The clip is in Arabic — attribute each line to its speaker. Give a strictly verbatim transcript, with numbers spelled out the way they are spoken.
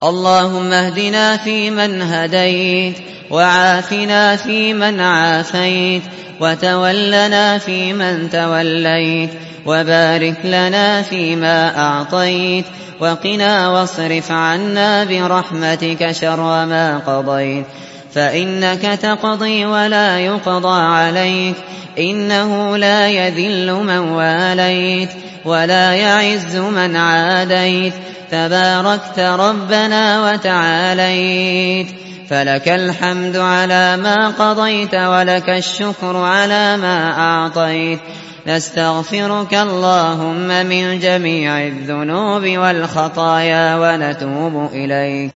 Speaker 1: اللهم اهدنا فيمن هديت، وعافنا فيمن عافيت، وتولنا فيمن توليت، وبارك لنا فيما أعطيت، وقنا واصرف عنا برحمتك شر ما قضيت، فإنك تقضي ولا يقضى عليك، إنه لا يذل من واليت ولا يعز من عاديت، تباركت ربنا وتعاليت، فلك الحمد على ما قضيت، ولك الشكر على ما أعطيت. نستغفرك اللهم من جميع الذنوب والخطايا ونتوب إليك.